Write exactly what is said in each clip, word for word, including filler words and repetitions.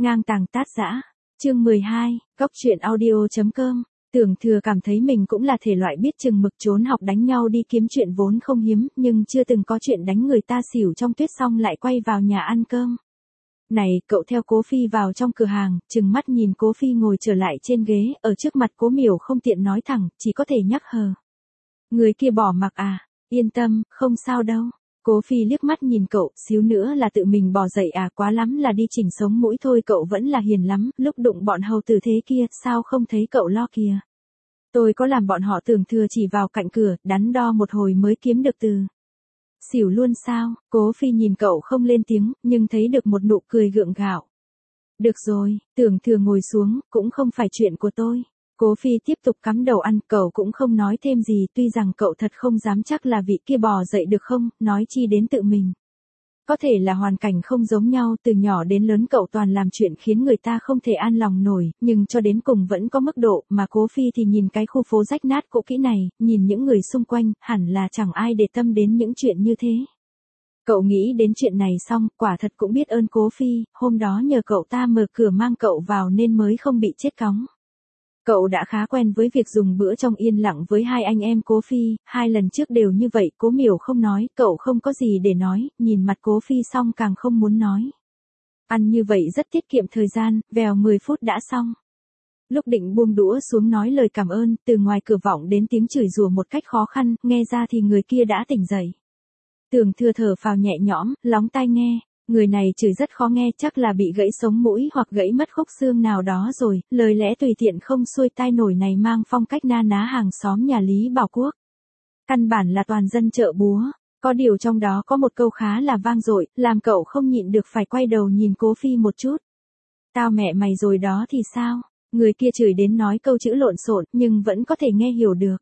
Ngang tàng tát dã. Chương mười hai, Cóc truyện audio chấm com. Tưởng Thừa cảm thấy mình cũng là thể loại biết chừng mực trốn học đánh nhau đi kiếm chuyện vốn không hiếm, nhưng chưa từng có chuyện đánh người ta xỉu trong tuyết xong lại quay vào nhà ăn cơm. Này, cậu theo Cố Phi vào trong cửa hàng, chừng mắt nhìn Cố Phi ngồi trở lại trên ghế, ở trước mặt Cố Miểu không tiện nói thẳng, chỉ có thể nhắc hờ. Người kia bỏ mặc à, yên tâm, không sao đâu. Cố Phi liếc mắt nhìn cậu, xíu nữa là tự mình bỏ dậy à, quá lắm là đi chỉnh sống mũi thôi, cậu vẫn là hiền lắm, lúc đụng bọn hầu tử thế kia, sao không thấy cậu lo kìa. Tôi có làm bọn họ Tưởng Thừa chỉ vào cạnh cửa, đắn đo một hồi mới kiếm được từ. Xỉu luôn sao? Cố Phi nhìn cậu không lên tiếng, nhưng thấy được một nụ cười gượng gạo. Được rồi, Tưởng Thừa ngồi xuống, cũng không phải chuyện của tôi. Cố Phi tiếp tục cắm đầu ăn, cậu cũng không nói thêm gì, tuy rằng cậu thật không dám chắc là vị kia bò dậy được không, nói chi đến tự mình. Có thể là hoàn cảnh không giống nhau, từ nhỏ đến lớn cậu toàn làm chuyện khiến người ta không thể an lòng nổi, nhưng cho đến cùng vẫn có mức độ, mà Cố Phi thì nhìn cái khu phố rách nát cũ kỹ này, nhìn những người xung quanh, hẳn là chẳng ai để tâm đến những chuyện như thế. Cậu nghĩ đến chuyện này xong, quả thật cũng biết ơn Cố Phi, hôm đó nhờ cậu ta mở cửa mang cậu vào nên mới không bị chết cóng. Cậu đã khá quen với việc dùng bữa trong yên lặng với hai anh em Cố Phi, hai lần trước đều như vậy, Cố Miểu không nói, cậu không có gì để nói, nhìn mặt Cố Phi xong càng không muốn nói. Ăn như vậy rất tiết kiệm thời gian, vèo mười phút đã xong. Lúc định buông đũa xuống nói lời cảm ơn, từ ngoài cửa vọng đến tiếng chửi rủa một cách khó khăn, nghe ra thì người kia đã tỉnh dậy. Tưởng Thừa thở phào nhẹ nhõm, lóng tai nghe. Người này chửi rất khó nghe, chắc là bị gãy sống mũi hoặc gãy mất khúc xương nào đó rồi, lời lẽ tùy tiện không xuôi tai nổi này mang phong cách na ná hàng xóm nhà Lý Bảo Quốc. Căn bản là toàn dân chợ búa, có điều trong đó có một câu khá là vang dội, làm cậu không nhịn được phải quay đầu nhìn Cố Phi một chút. Tao mẹ mày rồi đó thì sao? Người kia chửi đến nói câu chữ lộn xộn, nhưng vẫn có thể nghe hiểu được.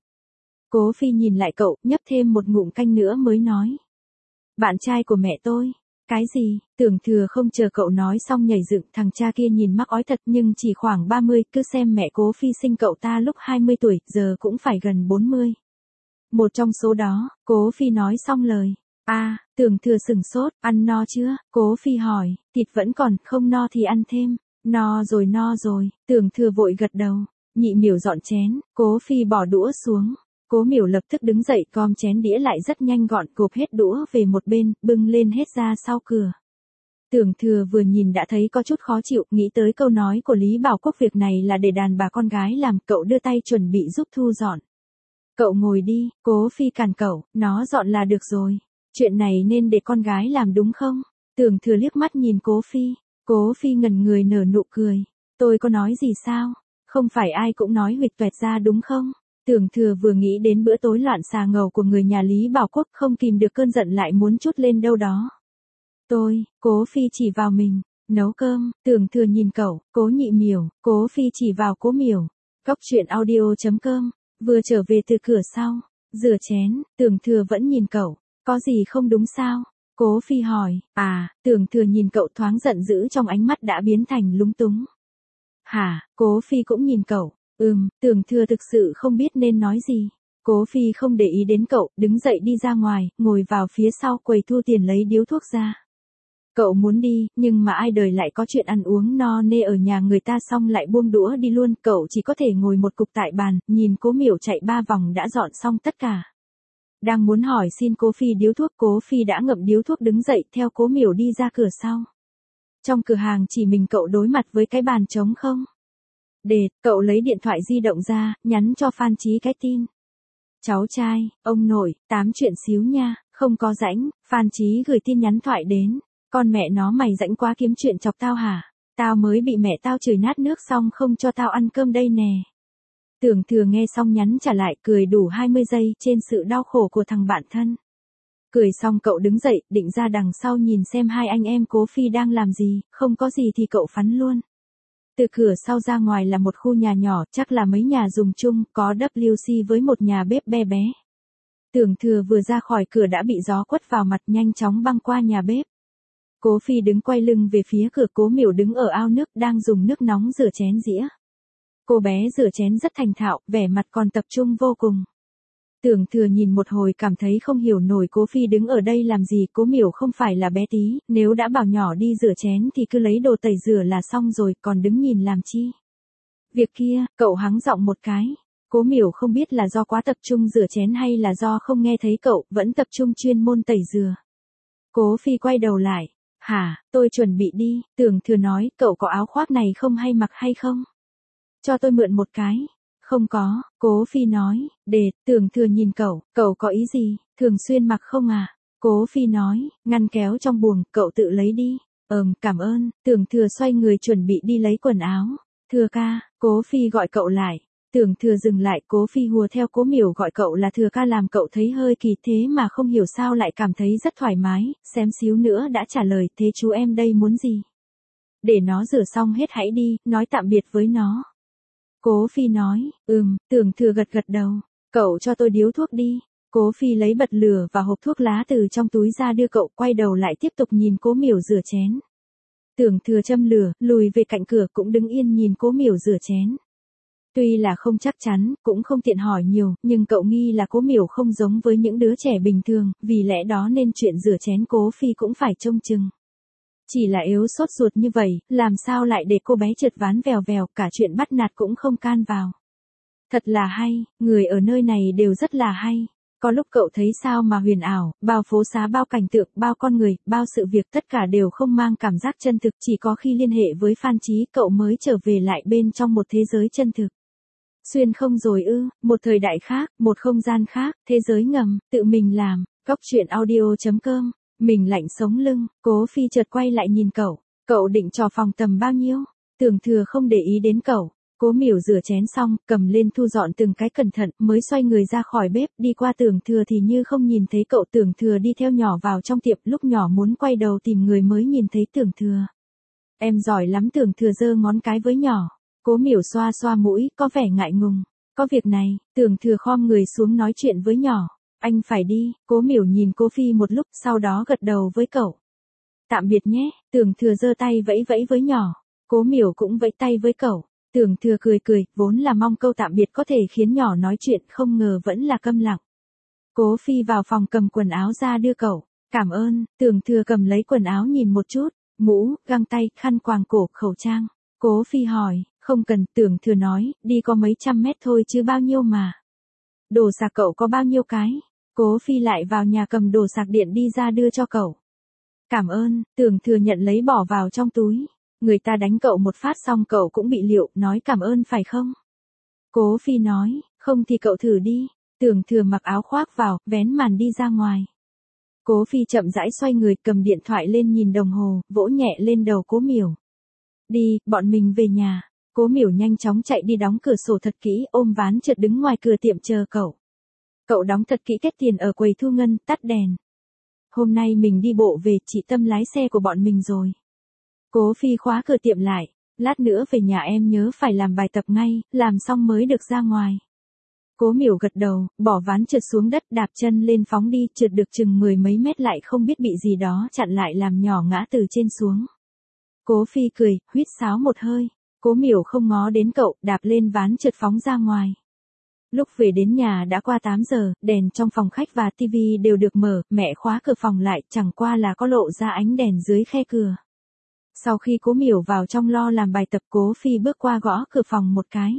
Cố Phi nhìn lại cậu, nhấp thêm một ngụm canh nữa mới nói. Bạn trai của mẹ tôi. Cái gì? Tưởng Thừa không chờ cậu nói xong nhảy dựng, thằng cha kia nhìn mắc ói thật nhưng chỉ khoảng ba mươi, cứ xem mẹ Cố Phi sinh cậu ta lúc hai mươi tuổi, giờ cũng phải gần bốn mươi. Một trong số đó, Cố Phi nói xong lời. A, à, Tưởng Thừa sửng sốt, ăn no chưa? Cố Phi hỏi, thịt vẫn còn, không no thì ăn thêm. No rồi no rồi, Tưởng Thừa vội gật đầu. Nhị Miểu dọn chén, Cố Phi bỏ đũa xuống. Cố Miểu lập tức đứng dậy, gom chén đĩa lại rất nhanh gọn, gộp hết đũa về một bên, bưng lên hết ra sau cửa. Tưởng Thừa vừa nhìn đã thấy có chút khó chịu, nghĩ tới câu nói của Lý Bảo Quốc việc này là để đàn bà con gái làm, cậu đưa tay chuẩn bị giúp thu dọn. Cậu ngồi đi, Cố Phi cản cậu, nó dọn là được rồi. Chuyện này nên để con gái làm đúng không? Tưởng Thừa liếc mắt nhìn Cố Phi, Cố Phi ngẩn người nở nụ cười. Tôi có nói gì sao? Không phải ai cũng nói huỵch toẹt ra đúng không? Tưởng Thừa vừa nghĩ đến bữa tối loạn xà ngầu của người nhà Lý Bảo Quốc không kìm được cơn giận lại muốn trút lên đâu đó. Tôi, Cố Phi chỉ vào mình, nấu cơm, Tưởng Thừa nhìn cậu, Cố Nhị Miểu, Cố Phi chỉ vào Cố Miểu. Cóc truyện audio chấm com, vừa trở về từ cửa sau, rửa chén, Tưởng Thừa vẫn nhìn cậu, có gì không đúng sao? Cố Phi hỏi, à, Tưởng Thừa nhìn cậu thoáng giận dữ trong ánh mắt đã biến thành lúng túng. Hả, Cố Phi cũng nhìn cậu. Ừm, Tưởng Thừa thực sự không biết nên nói gì. Cố Phi không để ý đến cậu, đứng dậy đi ra ngoài, ngồi vào phía sau quầy thu tiền lấy điếu thuốc ra. Cậu muốn đi, nhưng mà ai đời lại có chuyện ăn uống no nê ở nhà người ta xong lại buông đũa đi luôn, cậu chỉ có thể ngồi một cục tại bàn, nhìn Cố Miểu chạy ba vòng đã dọn xong tất cả. Đang muốn hỏi xin Cố Phi điếu thuốc, Cố Phi đã ngậm điếu thuốc đứng dậy theo Cố Miểu đi ra cửa sau. Trong cửa hàng chỉ mình cậu đối mặt với cái bàn trống không? Để, cậu lấy điện thoại di động ra, nhắn cho Phan Chí cái tin. Cháu trai, ông nội, tám chuyện xíu nha, không có rãnh. Phan Chí gửi tin nhắn thoại đến. Con mẹ nó mày rãnh quá kiếm chuyện chọc tao hả? Tao mới bị mẹ tao chửi nát nước xong không cho tao ăn cơm đây nè. Tưởng Thừa nghe xong nhắn trả lại, cười đủ hai mươi giây trên sự đau khổ của thằng bạn thân. Cười xong cậu đứng dậy, định ra đằng sau nhìn xem hai anh em Cố Phi đang làm gì, không có gì thì cậu phắn luôn. Từ cửa sau ra ngoài là một khu nhà nhỏ, chắc là mấy nhà dùng chung, có vê xê với một nhà bếp bé bé. Tưởng Thừa vừa ra khỏi cửa đã bị gió quất vào mặt, nhanh chóng băng qua nhà bếp. Cố Phi đứng quay lưng về phía cửa, Cố Miểu đứng ở ao nước đang dùng nước nóng rửa chén dĩa. Cô bé rửa chén rất thành thạo, vẻ mặt còn tập trung vô cùng. Tưởng Thừa nhìn một hồi cảm thấy không hiểu nổi Cố Phi đứng ở đây làm gì, Cố Miểu không phải là bé tí, nếu đã bảo nhỏ đi rửa chén thì cứ lấy đồ tẩy rửa là xong rồi, còn đứng nhìn làm chi. Việc kia, cậu hắng giọng một cái. Cố Miểu không biết là do quá tập trung rửa chén hay là do không nghe thấy cậu, vẫn tập trung chuyên môn tẩy dừa. Cố Phi quay đầu lại. Hả, tôi chuẩn bị đi, Tưởng Thừa nói, cậu có áo khoác này không hay mặc hay không? Cho tôi mượn một cái. Không có, Cố Phi nói, để, Tưởng Thừa nhìn cậu, cậu có ý gì, thường xuyên mặc không à? Cố Phi nói, ngăn kéo trong buồng, cậu tự lấy đi. Ừm, cảm ơn, Tưởng Thừa xoay người chuẩn bị đi lấy quần áo. Thừa ca, Cố Phi gọi cậu lại. Tưởng Thừa dừng lại, Cố Phi hùa theo Cố Miểu gọi cậu là Thừa ca làm cậu thấy hơi kỳ, thế mà không hiểu sao lại cảm thấy rất thoải mái, xém xíu nữa đã trả lời, thế chú em đây muốn gì? Để nó rửa xong hết hãy đi, nói tạm biệt với nó. Cố Phi nói, ừm, Tưởng Thừa gật gật đầu, cậu cho tôi điếu thuốc đi. Cố Phi lấy bật lửa và hộp thuốc lá từ trong túi ra đưa cậu, quay đầu lại tiếp tục nhìn Cố Miểu rửa chén. Tưởng Thừa châm lửa, lùi về cạnh cửa cũng đứng yên nhìn Cố Miểu rửa chén. Tuy là không chắc chắn, cũng không tiện hỏi nhiều, nhưng cậu nghi là Cố Miểu không giống với những đứa trẻ bình thường, vì lẽ đó nên chuyện rửa chén Cố Phi cũng phải trông chừng. Chỉ là yếu sốt ruột như vậy, làm sao lại để cô bé trượt ván vèo vèo, cả chuyện bắt nạt cũng không can vào. Thật là hay, người ở nơi này đều rất là hay. Có lúc cậu thấy sao mà huyền ảo, bao phố xá bao cảnh tượng, bao con người, bao sự việc tất cả đều không mang cảm giác chân thực, chỉ có khi liên hệ với Phan Chí cậu mới trở về lại bên trong một thế giới chân thực. Xuyên không rồi ư, một thời đại khác, một không gian khác, thế giới ngầm, tự mình làm, Cóc Truyện Audio chấm com, mình lạnh sống lưng, Cố Phi chợt quay lại nhìn cậu, cậu định trò phòng tầm bao nhiêu? Tưởng Thừa không để ý đến cậu. Cố Miểu rửa chén xong, cầm lên thu dọn từng cái cẩn thận, mới xoay người ra khỏi bếp, đi qua Tưởng Thừa thì như không nhìn thấy cậu. Tưởng Thừa đi theo nhỏ vào trong tiệm, lúc nhỏ muốn quay đầu tìm người mới nhìn thấy Tưởng Thừa. Em giỏi lắm, Tưởng Thừa giơ ngón cái với nhỏ. Cố Miểu xoa xoa mũi, có vẻ ngại ngùng. Có việc này, Tưởng Thừa khom người xuống nói chuyện với nhỏ. Anh phải đi, Cố Miểu nhìn Cố Phi một lúc, sau đó gật đầu với cậu. Tạm biệt nhé, Tưởng Thừa giơ tay vẫy vẫy với nhỏ. Cố Miểu cũng vẫy tay với cậu. Tưởng Thừa cười cười, vốn là mong câu tạm biệt có thể khiến nhỏ nói chuyện, không ngờ vẫn là câm lặng. Cố Phi vào phòng cầm quần áo ra đưa cậu. Cảm ơn, Tưởng Thừa cầm lấy quần áo nhìn một chút, mũ, găng tay, khăn quàng cổ, khẩu trang. Cố Phi hỏi, không cần, Tưởng Thừa nói, đi có mấy trăm mét thôi chứ bao nhiêu mà. Đồ sạc cậu có bao nhiêu cái? Cố Phi lại vào nhà cầm đồ sạc điện đi ra đưa cho cậu. Cảm ơn, Tưởng Thừa nhận lấy bỏ vào trong túi. Người ta đánh cậu một phát xong cậu cũng bị liệu, nói cảm ơn phải không? Cố Phi nói, không thì cậu thử đi. Tưởng Thừa mặc áo khoác vào, vén màn đi ra ngoài. Cố Phi chậm rãi xoay người, cầm điện thoại lên nhìn đồng hồ, vỗ nhẹ lên đầu Cố Miểu. Đi, bọn mình về nhà. Cố Miểu nhanh chóng chạy đi đóng cửa sổ thật kỹ, ôm ván trượt đứng ngoài cửa tiệm chờ cậu. Cậu đóng thật kỹ kết tiền ở quầy thu ngân, tắt đèn. Hôm nay mình đi bộ về, chị Tâm lái xe của bọn mình rồi. Cố Phi khóa cửa tiệm lại, lát nữa về nhà em nhớ phải làm bài tập ngay, làm xong mới được ra ngoài. Cố Miểu gật đầu, bỏ ván trượt xuống đất, đạp chân lên phóng đi, trượt được chừng mười mấy mét lại không biết bị gì đó chặn lại làm nhỏ ngã từ trên xuống. Cố Phi cười, huýt sáo một hơi. Cố Miểu không ngó đến cậu, đạp lên ván trượt phóng ra ngoài. Lúc về đến nhà đã qua tám giờ, đèn trong phòng khách và tivi đều được mở, mẹ khóa cửa phòng lại, chẳng qua là có lộ ra ánh đèn dưới khe cửa. Sau khi Cố Miểu vào trong lo làm bài tập, Cố Phi bước qua gõ cửa phòng một cái.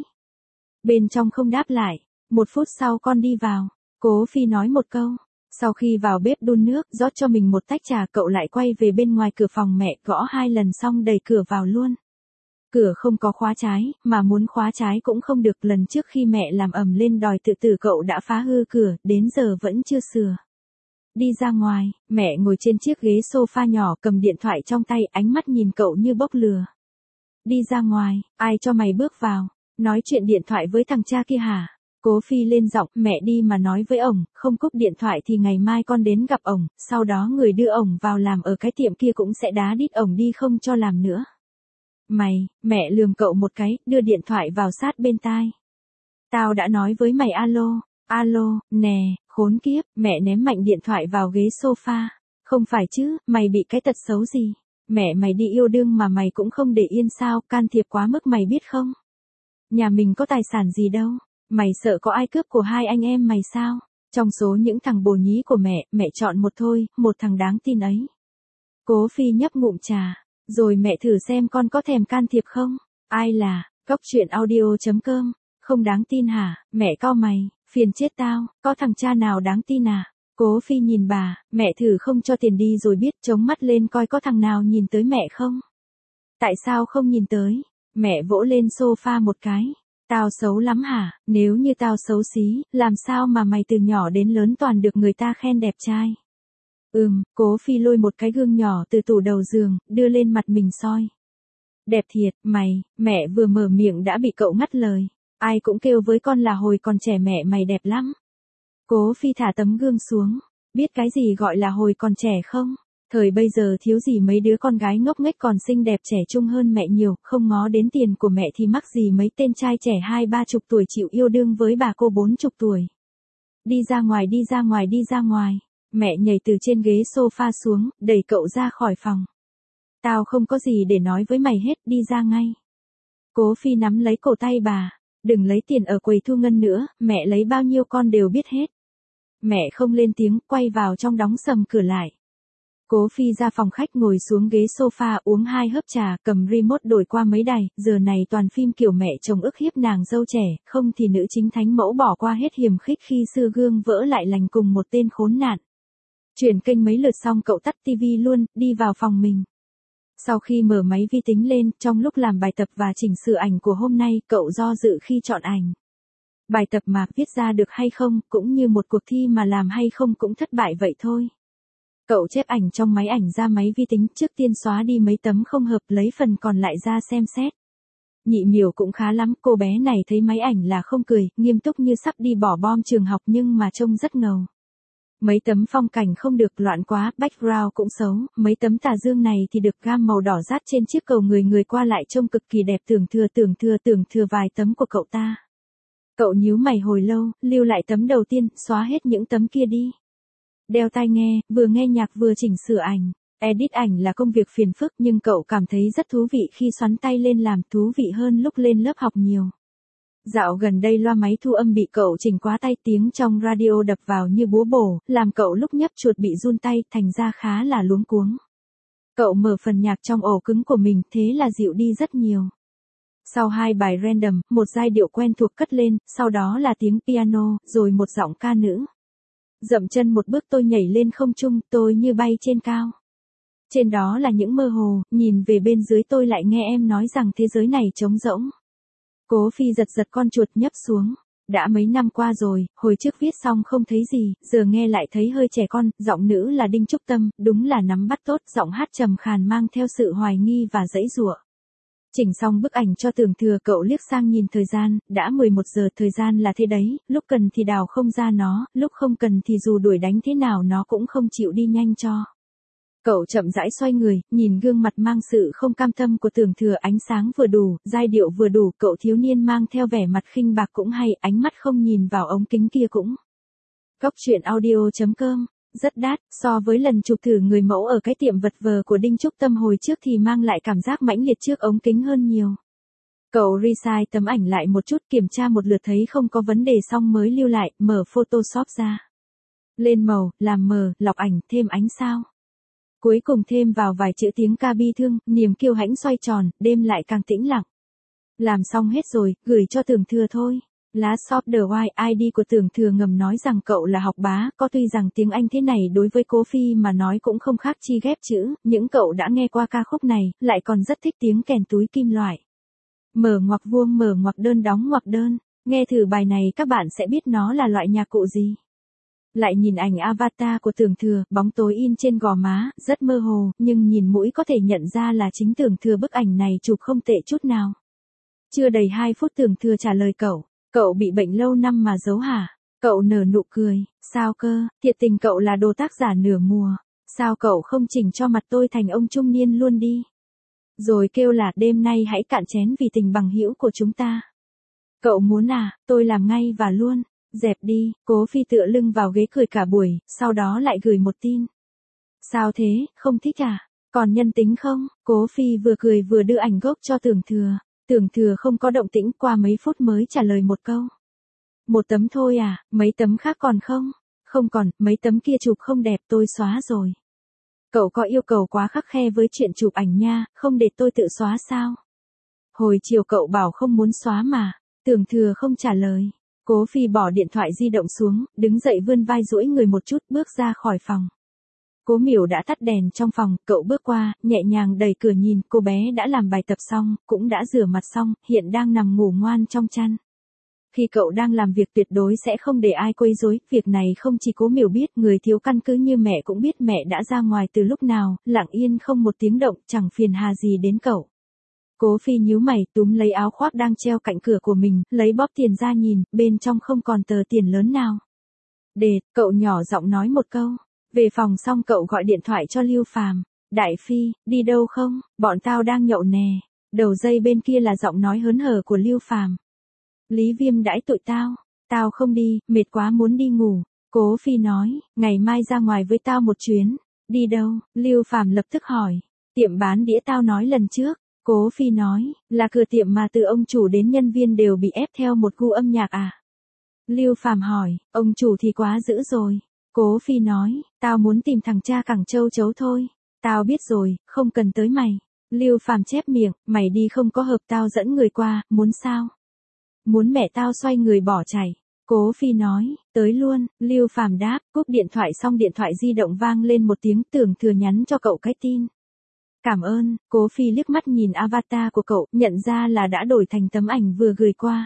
Bên trong không đáp lại, một phút sau con đi vào, Cố Phi nói một câu. Sau khi vào bếp đun nước, rót cho mình một tách trà, cậu lại quay về bên ngoài cửa phòng mẹ, gõ hai lần xong đẩy cửa vào luôn. Cửa không có khóa trái, mà muốn khóa trái cũng không được, lần trước khi mẹ làm ầm lên đòi tự tử cậu đã phá hư cửa, đến giờ vẫn chưa sửa. Đi ra ngoài, mẹ ngồi trên chiếc ghế sofa nhỏ cầm điện thoại trong tay, ánh mắt nhìn cậu như bốc lửa. Đi ra ngoài, ai cho mày bước vào, nói chuyện điện thoại với thằng cha kia hả? Cố Phi lên giọng, mẹ đi mà nói với ổng, không cúp điện thoại thì ngày mai con đến gặp ổng, sau đó người đưa ổng vào làm ở cái tiệm kia cũng sẽ đá đít ổng đi không cho làm nữa. Mày, mẹ lườm cậu một cái, đưa điện thoại vào sát bên tai. Tao đã nói với mày alo, alo, nè, khốn kiếp, mẹ ném mạnh điện thoại vào ghế sofa. Không phải chứ, mày bị cái tật xấu gì? Mẹ mày đi yêu đương mà mày cũng không để yên sao, can thiệp quá mức mày biết không? Nhà mình có tài sản gì đâu, mày sợ có ai cướp của hai anh em mày sao? Trong số những thằng bồ nhí của mẹ, mẹ chọn một thôi, một thằng đáng tin ấy. Cố Phi nhấp ngụm trà. Rồi mẹ thử xem con có thèm can thiệp không? Ai là, cóc truyện audio chấm com. Không đáng tin hả? Mẹ cau mày, phiền chết tao, có thằng cha nào đáng tin à? Cố Phi nhìn bà, mẹ thử không cho tiền đi rồi biết, chống mắt lên coi có thằng nào nhìn tới mẹ không? Tại sao không nhìn tới? Mẹ vỗ lên sofa một cái. Tao xấu lắm hả? Nếu như tao xấu xí, làm sao mà mày từ nhỏ đến lớn toàn được người ta khen đẹp trai? Ừm, Cố Phi lôi một cái gương nhỏ từ tủ đầu giường, đưa lên mặt mình soi. Đẹp thiệt, mày, mẹ vừa mở miệng đã bị cậu ngắt lời. Ai cũng kêu với con là hồi còn trẻ mẹ mày đẹp lắm. Cố Phi thả tấm gương xuống. Biết cái gì gọi là hồi còn trẻ không? Thời bây giờ thiếu gì mấy đứa con gái ngốc nghếch còn xinh đẹp trẻ trung hơn mẹ nhiều, không ngó đến tiền của mẹ thì mắc gì mấy tên trai trẻ hai ba chục tuổi chịu yêu đương với bà cô bốn chục tuổi. Đi ra ngoài đi ra ngoài đi ra ngoài. Mẹ nhảy từ trên ghế sofa xuống, đẩy cậu ra khỏi phòng. Tao không có gì để nói với mày hết, đi ra ngay. Cố Phi nắm lấy cổ tay bà. Đừng lấy tiền ở quầy thu ngân nữa, mẹ lấy bao nhiêu con đều biết hết. Mẹ không lên tiếng, quay vào trong đóng sầm cửa lại. Cố Phi ra phòng khách ngồi xuống ghế sofa uống hai hớp trà, cầm remote đổi qua mấy đài, giờ này toàn phim kiểu mẹ chồng ức hiếp nàng dâu trẻ, không thì nữ chính thánh mẫu bỏ qua hết hiềm khích khi xưa gương vỡ lại lành cùng một tên khốn nạn. Chuyển kênh mấy lượt xong cậu tắt tivi luôn, đi vào phòng mình. Sau khi mở máy vi tính lên, trong lúc làm bài tập và chỉnh sửa ảnh của hôm nay, cậu do dự khi chọn ảnh. Bài tập mà viết ra được hay không, cũng như một cuộc thi mà làm hay không cũng thất bại vậy thôi. Cậu chép ảnh trong máy ảnh ra máy vi tính, trước tiên xóa đi mấy tấm không hợp, lấy phần còn lại ra xem xét. Nhị Miểu cũng khá lắm, cô bé này thấy máy ảnh là không cười, nghiêm túc như sắp đi bỏ bom trường học nhưng mà trông rất ngầu. Mấy tấm phong cảnh không được, loạn quá, background cũng xấu, mấy tấm tà dương này thì được gam màu đỏ rát trên chiếc cầu người người qua lại trông cực kỳ đẹp, tưởng thừa tưởng thừa tưởng thừa vài tấm của cậu ta. Cậu nhíu mày hồi lâu, lưu lại tấm đầu tiên, xóa hết những tấm kia đi. Đeo tai nghe, vừa nghe nhạc vừa chỉnh sửa ảnh. Edit ảnh là công việc phiền phức nhưng cậu cảm thấy rất thú vị khi xoắn tay lên làm, thú vị hơn lúc lên lớp học nhiều. Dạo gần đây loa máy thu âm bị cậu chỉnh quá tay, tiếng trong radio đập vào như búa bổ, làm cậu lúc nhấp chuột bị run tay, thành ra khá là luống cuống. Cậu mở phần nhạc trong ổ cứng của mình, thế là dịu đi rất nhiều. Sau hai bài random, một giai điệu quen thuộc cất lên, sau đó là tiếng piano, rồi một giọng ca nữ. Dậm chân một bước tôi nhảy lên không trung, tôi như bay trên cao. Trên đó là những mơ hồ, nhìn về bên dưới tôi lại nghe em nói rằng thế giới này trống rỗng. Cố Phi giật giật con chuột nhấp xuống. Đã mấy năm qua rồi, hồi trước viết xong không thấy gì, giờ nghe lại thấy hơi trẻ con, giọng nữ là Đinh Trúc Tâm, đúng là nắm bắt tốt, giọng hát trầm khàn mang theo sự hoài nghi và giãy giụa. Chỉnh xong bức ảnh cho Tưởng Thừa, cậu liếc sang nhìn thời gian, đã mười một giờ, thời gian là thế đấy, lúc cần thì đào không ra nó, lúc không cần thì dù đuổi đánh thế nào nó cũng không chịu đi nhanh cho. Cậu chậm rãi xoay người, nhìn gương mặt mang sự không cam tâm của Tưởng Thừa, ánh sáng vừa đủ, giai điệu vừa đủ, cậu thiếu niên mang theo vẻ mặt khinh bạc cũng hay, ánh mắt không nhìn vào ống kính kia cũng. Cóc truyện audio chấm com, rất đắt, so với lần chụp thử người mẫu ở cái tiệm vật vờ của Đinh Trúc Tâm hồi trước thì mang lại cảm giác mãnh liệt trước ống kính hơn nhiều. Cậu resize tấm ảnh lại một chút, kiểm tra một lượt thấy không có vấn đề xong mới lưu lại, mở Photoshop ra. Lên màu, làm mờ, lọc ảnh, thêm ánh sao. Cuối cùng thêm vào vài chữ tiếng ca bi thương, niềm kiêu hãnh xoay tròn, đêm lại càng tĩnh lặng. Làm xong hết rồi, gửi cho Tưởng Thừa thôi. Lá shop The White i đê của Tưởng Thừa ngầm nói rằng cậu là học bá, có tuy rằng tiếng Anh thế này đối với Cố Phi mà nói cũng không khác chi ghép chữ, những cậu đã nghe qua ca khúc này, lại còn rất thích tiếng kèn túi kim loại. Mở ngoặc vuông mở ngoặc đơn đóng ngoặc đơn, nghe thử bài này các bạn sẽ biết nó là loại nhạc cụ gì. Lại nhìn ảnh avatar của Tưởng Thừa, bóng tối in trên gò má, rất mơ hồ, nhưng nhìn mũi có thể nhận ra là chính Tưởng Thừa, bức ảnh này chụp không tệ chút nào. Chưa đầy hai phút Tưởng Thừa trả lời cậu, cậu bị bệnh lâu năm mà giấu hả? Cậu nở nụ cười, sao cơ, thiệt tình cậu là đồ tác giả nửa mùa, sao cậu không chỉnh cho mặt tôi thành ông trung niên luôn đi? Rồi kêu là đêm nay hãy cạn chén vì tình bằng hữu của chúng ta. Cậu muốn à, tôi làm ngay và luôn. Dẹp đi, Cố Phi tựa lưng vào ghế cười cả buổi, sau đó lại gửi một tin. Sao thế, không thích à? Còn nhân tính không? Cố Phi vừa cười vừa đưa ảnh gốc cho Tưởng Thừa. Tưởng Thừa không có động tĩnh, qua mấy phút mới trả lời một câu. Một tấm thôi à, mấy tấm khác còn không? Không còn, mấy tấm kia chụp không đẹp tôi xóa rồi. Cậu có yêu cầu quá khắt khe với chuyện chụp ảnh nha, không để tôi tự xóa sao? Hồi chiều cậu bảo không muốn xóa mà. Tưởng Thừa không trả lời. Cố Phi bỏ điện thoại di động xuống, đứng dậy vươn vai duỗi người một chút, bước ra khỏi phòng. Cố Miểu đã tắt đèn trong phòng, cậu bước qua, nhẹ nhàng đẩy cửa nhìn, cô bé đã làm bài tập xong, cũng đã rửa mặt xong, hiện đang nằm ngủ ngoan trong chăn. Khi cậu đang làm việc tuyệt đối sẽ không để ai quấy rối, việc này không chỉ Cố Miểu biết, người thiếu căn cứ như mẹ cũng biết mẹ đã ra ngoài từ lúc nào, lặng yên không một tiếng động, chẳng phiền hà gì đến cậu. Cố Phi nhíu mày, túm lấy áo khoác đang treo cạnh cửa của mình, lấy bóp tiền ra nhìn, bên trong không còn tờ tiền lớn nào. Đệt, cậu nhỏ giọng nói một câu. Về phòng xong cậu gọi điện thoại cho Lưu Phàm. Đại Phi, đi đâu không? Bọn tao đang nhậu nè. Đầu dây bên kia là giọng nói hớn hở của Lưu Phàm. Lý Viêm đãi tụi tao. Tao không đi, mệt quá muốn đi ngủ. Cố Phi nói, ngày mai ra ngoài với tao một chuyến. Đi đâu? Lưu Phàm lập tức hỏi. Tiệm bán đĩa tao nói lần trước. Cố Phi nói, là cửa tiệm mà từ ông chủ đến nhân viên đều bị ép theo một gu âm nhạc à? Lưu Phàm hỏi, ông chủ thì quá dữ rồi. Cố Phi nói, tao muốn tìm thằng cha cẳng châu chấu thôi. Tao biết rồi, không cần tới mày. Lưu Phàm chép miệng, mày đi không có hợp tao dẫn người qua, muốn sao? Muốn mẹ tao xoay người bỏ chạy. Cố Phi nói, tới luôn, Lưu Phàm đáp, cúp điện thoại xong điện thoại di động vang lên một tiếng, Tưởng Thừa nhắn cho cậu cái tin. Cảm ơn, Cố Phi liếc mắt nhìn avatar của cậu, nhận ra là đã đổi thành tấm ảnh vừa gửi qua.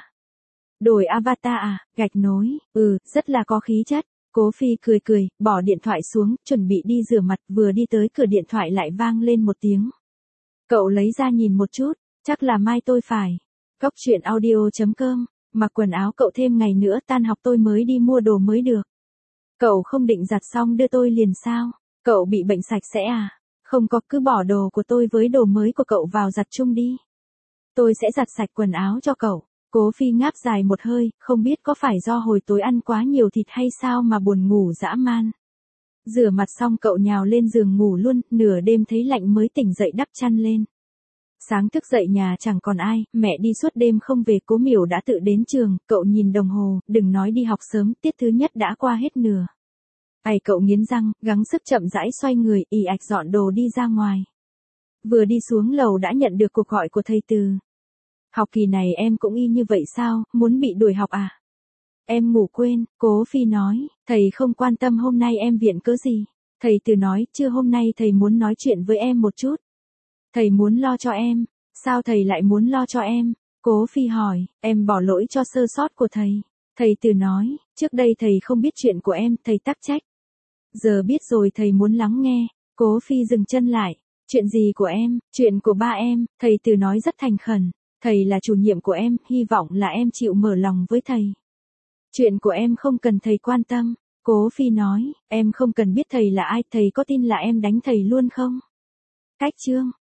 Đổi avatar à, gạch nối, ừ, rất là có khí chất. Cố Phi cười cười, bỏ điện thoại xuống, chuẩn bị đi rửa mặt, vừa đi tới cửa điện thoại lại vang lên một tiếng. Cậu lấy ra nhìn một chút, chắc là mai tôi phải. Cóc truyện audio chấm com, mặc quần áo cậu thêm ngày nữa tan học tôi mới đi mua đồ mới được. Cậu không định giặt xong đưa tôi liền sao? Cậu bị bệnh sạch sẽ à? Không có, cứ bỏ đồ của tôi với đồ mới của cậu vào giặt chung đi. Tôi sẽ giặt sạch quần áo cho cậu. Cố Phi ngáp dài một hơi, không biết có phải do hồi tối ăn quá nhiều thịt hay sao mà buồn ngủ dã man. Rửa mặt xong cậu nhào lên giường ngủ luôn, nửa đêm thấy lạnh mới tỉnh dậy đắp chăn lên. Sáng thức dậy nhà chẳng còn ai, mẹ đi suốt đêm không về, Cố Miểu đã tự đến trường, cậu nhìn đồng hồ, đừng nói đi học sớm, tiết thứ nhất đã qua hết nửa. Ày cậu nghiến răng, gắng sức chậm rãi xoay người, ì ạch dọn đồ đi ra ngoài. Vừa đi xuống lầu đã nhận được cuộc gọi của thầy Từ. Học kỳ này em cũng y như vậy sao, muốn bị đuổi học à? Em ngủ quên, Cố Phi nói, thầy không quan tâm hôm nay em viện cớ gì. Thầy Từ nói, chưa hôm nay thầy muốn nói chuyện với em một chút. Thầy muốn lo cho em, sao thầy lại muốn lo cho em? Cố Phi hỏi, em bỏ lỗi cho sơ sót của thầy. Thầy Từ nói, trước đây thầy không biết chuyện của em, thầy tắc trách. Giờ biết rồi thầy muốn lắng nghe. Cố Phi dừng chân lại, chuyện gì của em, chuyện của ba em, thầy Từ nói rất thành khẩn. Thầy là chủ nhiệm của em, hy vọng là em chịu mở lòng với thầy. Chuyện của em không cần thầy quan tâm. Cố Phi nói, em không cần biết thầy là ai, thầy có tin là em đánh thầy luôn không? Cách chương.